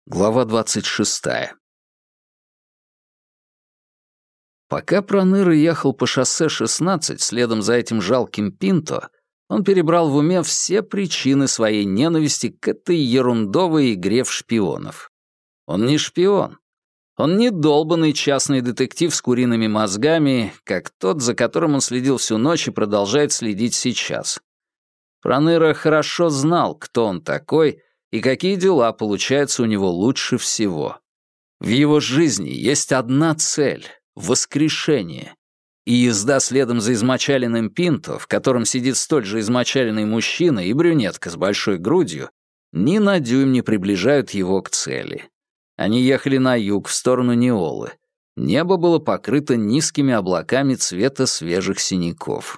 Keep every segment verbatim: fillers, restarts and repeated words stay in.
Глава двадцать шестая. Пока Проныра ехал по шоссе шестнадцать следом за этим жалким Пинто, он перебрал в уме все причины своей ненависти к этой ерундовой игре в шпионов. Он не шпион. Он не долбанный частный детектив с куриными мозгами, как тот, за которым он следил всю ночь и продолжает следить сейчас. Проныра хорошо знал, кто он такой и какие дела получаются у него лучше всего. В его жизни есть одна цель — воскрешение. И езда следом за измочаленным Пинто, в котором сидит столь же измочаленный мужчина и брюнетка с большой грудью, ни на дюйм не приближают его к цели. Они ехали на юг, в сторону Неолы. Небо было покрыто низкими облаками цвета свежих синяков.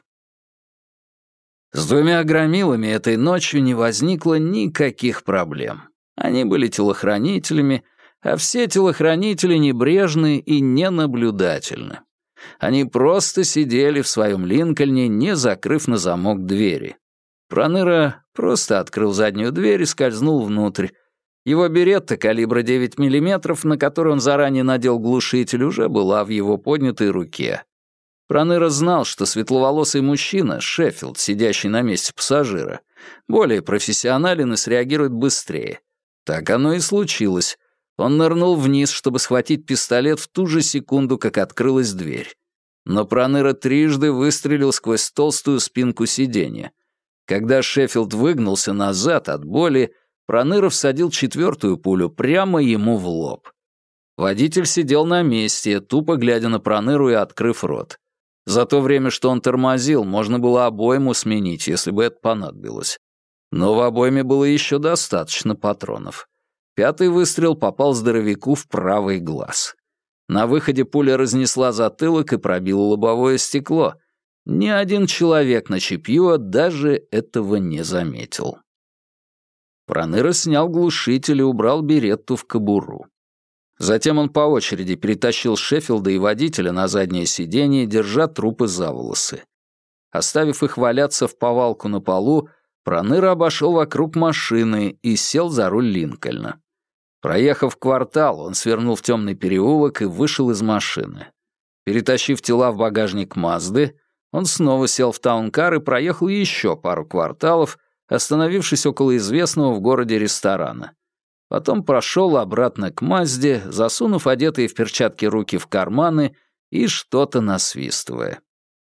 С двумя громилами этой ночью не возникло никаких проблем. Они были телохранителями, а все телохранители небрежны и ненаблюдательны. Они просто сидели в своем Линкольне, не закрыв на замок двери. Проныра просто открыл заднюю дверь и скользнул внутрь. Его беретта калибра девять миллиметров, на который он заранее надел глушитель, уже была в его поднятой руке. Проныра знал, что светловолосый мужчина, Шеффилд, сидящий на месте пассажира, более профессионален и среагирует быстрее. Так оно и случилось. Он нырнул вниз, чтобы схватить пистолет в ту же секунду, как открылась дверь. Но Проныра трижды выстрелил сквозь толстую спинку сиденья. Когда Шеффилд выгнулся назад от боли, Проныра всадил четвертую пулю прямо ему в лоб. Водитель сидел на месте, тупо глядя на Проныру и открыв рот. За то время, что он тормозил, можно было обойму сменить, если бы это понадобилось. Но в обойме было еще достаточно патронов. Пятый выстрел попал здоровяку в правый глаз. На выходе пуля разнесла затылок и пробила лобовое стекло. Ни один человек на Чипьюа даже этого не заметил. Проныра снял глушитель и убрал беретту в кобуру. Затем он по очереди перетащил Шеффилда и водителя на заднее сиденье, держа трупы за волосы. Оставив их валяться в повалку на полу, Проныра обошел вокруг машины и сел за руль Линкольна. Проехав квартал, он свернул в темный переулок и вышел из машины. Перетащив тела в багажник Мазды, он снова сел в таункар и проехал еще пару кварталов, остановившись около известного в городе ресторана. Потом прошел обратно к Мазде, засунув одетые в перчатки руки в карманы и что-то насвистывая.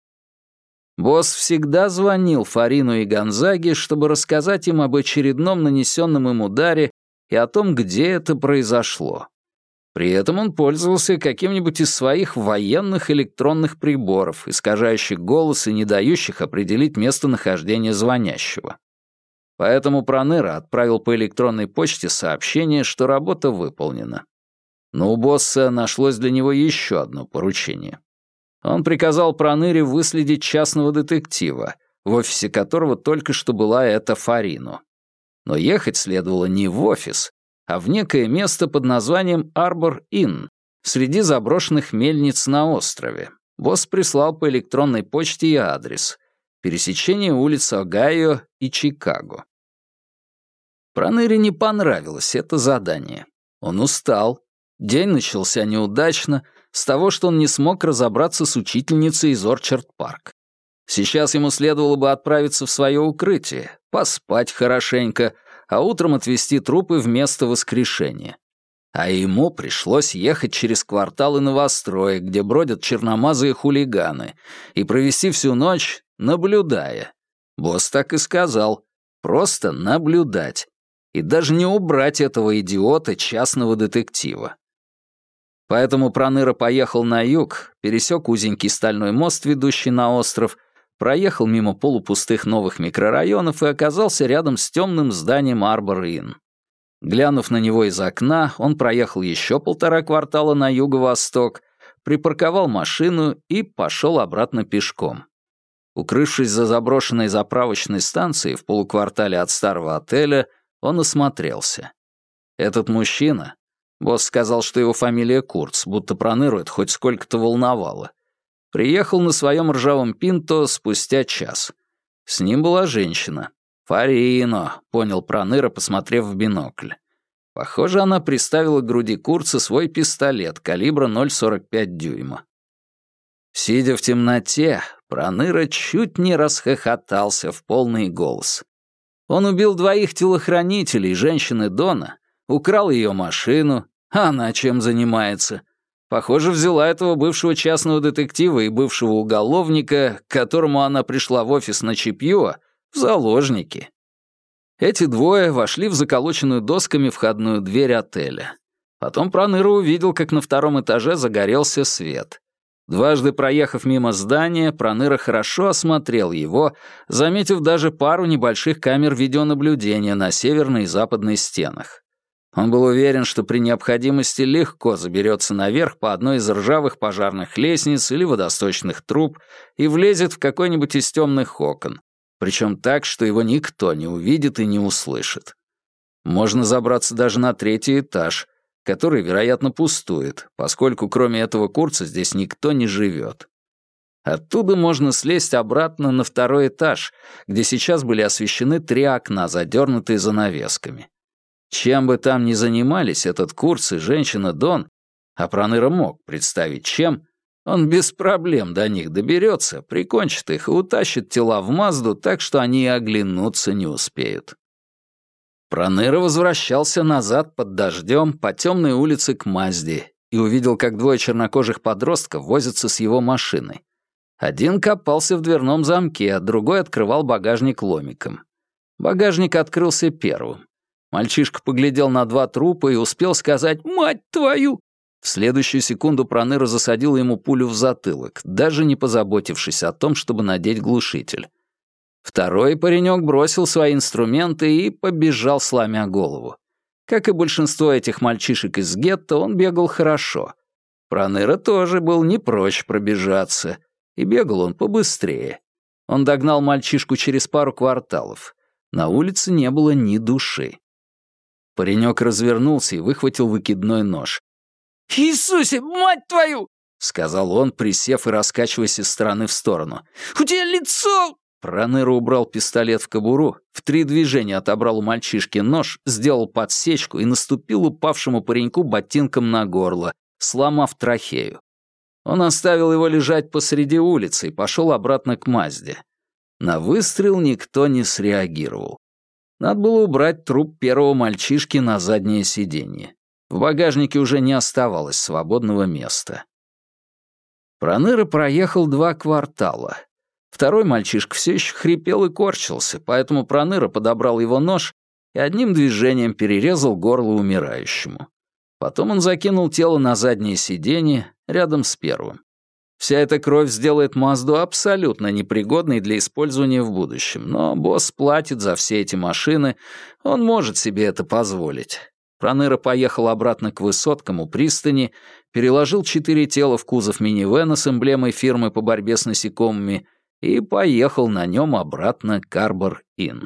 Босс всегда звонил Фарину и Гонзаге, чтобы рассказать им об очередном нанесенном им ударе и о том, где это произошло. При этом он пользовался каким-нибудь из своих военных электронных приборов, искажающих голос и не дающих определить местонахождение звонящего. Поэтому Проныра отправил по электронной почте сообщение, что работа выполнена. Но у босса нашлось для него еще одно поручение. Он приказал Проныре выследить частного детектива, в офисе которого только что была эта Фарину. Но ехать следовало не в офис, а в некое место под названием Арбор-Инн, среди заброшенных мельниц на острове. Босс прислал по электронной почте и адрес. Пересечение улиц Огайо и Чикаго. Проныре не понравилось это задание. Он устал. День начался неудачно, с того, что он не смог разобраться с учительницей из Орчард-парк. Сейчас ему следовало бы отправиться в свое укрытие, поспать хорошенько, а утром отвезти трупы в место воскрешения. А ему пришлось ехать через кварталы новостроек, где бродят черномазые хулиганы, и провести всю ночь, наблюдая. Босс так и сказал, просто наблюдать. И даже не убрать этого идиота частного детектива. Поэтому Проныра поехал на юг, пересек узенький стальной мост, ведущий на остров, проехал мимо полупустых новых микрорайонов и оказался рядом с темным зданием Арбор-Инн. Глянув на него из окна, он проехал еще полтора квартала на юго-восток, припарковал машину и пошел обратно пешком. Укрывшись за заброшенной заправочной станцией в полуквартале от старого отеля, он осмотрелся. Этот мужчина, босс сказал, что его фамилия Курц, будто Проныру это хоть сколько-то волновало, приехал на своем ржавом Пинто спустя час. С ним была женщина. «Фарино», — понял Проныра, посмотрев в бинокль. Похоже, она приставила к груди Курца свой пистолет калибра ноль сорок пять дюйма. Сидя в темноте, Проныра чуть не расхохотался в полный голос. Он убил двоих телохранителей женщины Дона, украл ее машину, а она чем занимается? Похоже, взяла этого бывшего частного детектива и бывшего уголовника, к которому она пришла в офис на Чипьюа, в заложники. Эти двое вошли в заколоченную досками входную дверь отеля. Потом Проныра увидел, как на втором этаже загорелся свет. Дважды проехав мимо здания, Проныра хорошо осмотрел его, заметив даже пару небольших камер видеонаблюдения на северной и западной стенах. Он был уверен, что при необходимости легко заберется наверх по одной из ржавых пожарных лестниц или водосточных труб и влезет в какой-нибудь из темных окон, причем так, что его никто не увидит и не услышит. Можно забраться даже на третий этаж, который, вероятно, пустует, поскольку кроме этого Курца здесь никто не живет. Оттуда можно слезть обратно на второй этаж, где сейчас были освещены три окна, задернутые занавесками. Чем бы там ни занимались этот Курц и женщина Дон, а Проныра мог представить чем, он без проблем до них доберется, прикончит их и утащит тела в Мазду так, что они и оглянуться не успеют. Проныра возвращался назад под дождем по темной улице к Мазде и увидел, как двое чернокожих подростков возятся с его машиной. Один копался в дверном замке, а другой открывал багажник ломиком. Багажник открылся первым. Мальчишка поглядел на два трупа и успел сказать «Мать твою!». В следующую секунду Проныра засадил ему пулю в затылок, даже не позаботившись о том, чтобы надеть глушитель. Второй паренек бросил свои инструменты и побежал, сломя голову. Как и большинство этих мальчишек из гетто, он бегал хорошо. Проныра тоже был не прочь пробежаться, и бегал он побыстрее. Он догнал мальчишку через пару кварталов. На улице не было ни души. Паренек развернулся и выхватил выкидной нож. «Иисусе, мать твою!» — сказал он, присев и раскачиваясь из стороны в сторону. «У тебя лицо...» Проныра убрал пистолет в кобуру, в три движения отобрал у мальчишки нож, сделал подсечку и наступил упавшему пареньку ботинком на горло, сломав трахею. Он оставил его лежать посреди улицы и пошел обратно к Мазде. На выстрел никто не среагировал. Надо было убрать труп первого мальчишки на заднее сиденье. В багажнике уже не оставалось свободного места. Проныра проехал два квартала. Второй мальчишка все еще хрипел и корчился, поэтому Проныра подобрал его нож и одним движением перерезал горло умирающему. Потом он закинул тело на заднее сиденье рядом с первым. Вся эта кровь сделает Мазду абсолютно непригодной для использования в будущем, но босс платит за все эти машины, он может себе это позволить. Проныра поехал обратно к высоткам у пристани, переложил четыре тела в кузов минивэна с эмблемой фирмы по борьбе с насекомыми и поехал на нем обратно к Арбор-Инн.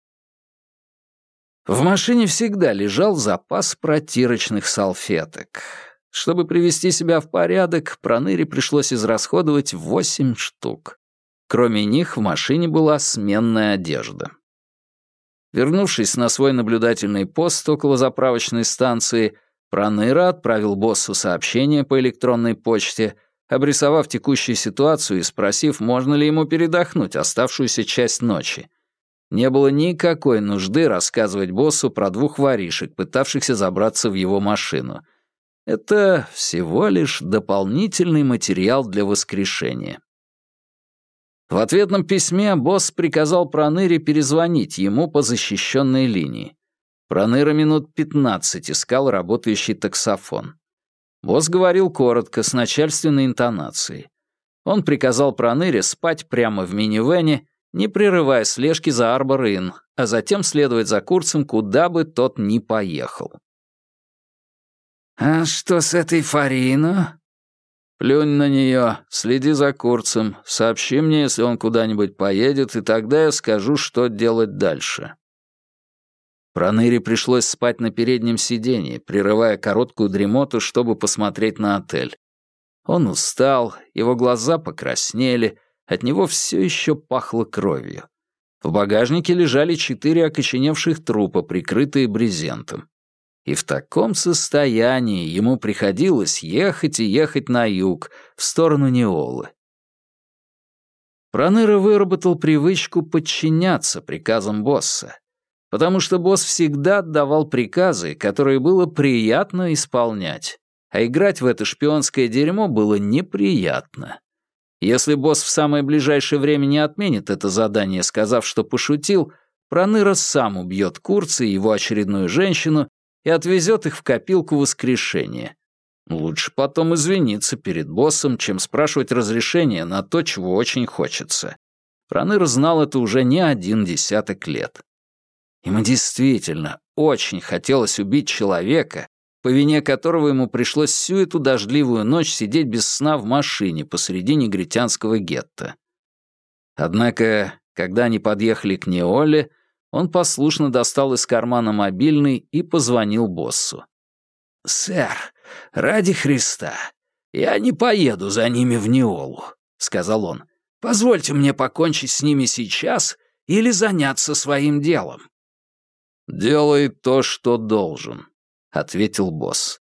В машине всегда лежал запас протирочных салфеток. Чтобы привести себя в порядок, Проныре пришлось израсходовать восемь штук. Кроме них в машине была сменная одежда. Вернувшись на свой наблюдательный пост около заправочной станции, Проныра отправил боссу сообщение по электронной почте, обрисовав текущую ситуацию и спросив, можно ли ему передохнуть оставшуюся часть ночи. Не было никакой нужды рассказывать боссу про двух воришек, пытавшихся забраться в его машину. Это всего лишь дополнительный материал для воскрешения. В ответном письме босс приказал Проныре перезвонить ему по защищенной линии. Проныра минут пятнадцать искал работающий таксофон. Босс говорил коротко, с начальственной интонацией. Он приказал Проныре спать прямо в минивэне, не прерывая слежки за Арбор-Инн, а затем следовать за Курцем, куда бы тот ни поехал. «А что с этой Фарино?» «Плюнь на нее, следи за Курцем, сообщи мне, если он куда-нибудь поедет, и тогда я скажу, что делать дальше». Проныре пришлось спать на переднем сиденье, прерывая короткую дремоту, чтобы посмотреть на отель. Он устал, его глаза покраснели, от него все еще пахло кровью. В багажнике лежали четыре окоченевших трупа, прикрытые брезентом. И в таком состоянии ему приходилось ехать и ехать на юг, в сторону Неолы. Проныра выработал привычку подчиняться приказам босса, потому что босс всегда отдавал приказы, которые было приятно исполнять, а играть в это шпионское дерьмо было неприятно. Если босс в самое ближайшее время не отменит это задание, сказав, что пошутил, Проныра сам убьет Курца и его очередную женщину и отвезет их в копилку воскрешения. Лучше потом извиниться перед боссом, чем спрашивать разрешения на то, чего очень хочется. Проныра знал это уже не один десяток лет. Ему действительно очень хотелось убить человека, по вине которого ему пришлось всю эту дождливую ночь сидеть без сна в машине посреди негритянского гетто. Однако, когда они подъехали к Неоле, он послушно достал из кармана мобильный и позвонил боссу. «Сэр, ради Христа, я не поеду за ними в Неолу», — сказал он. «Позвольте мне покончить с ними сейчас или заняться своим делом». «Делай то, что должен», — ответил босс.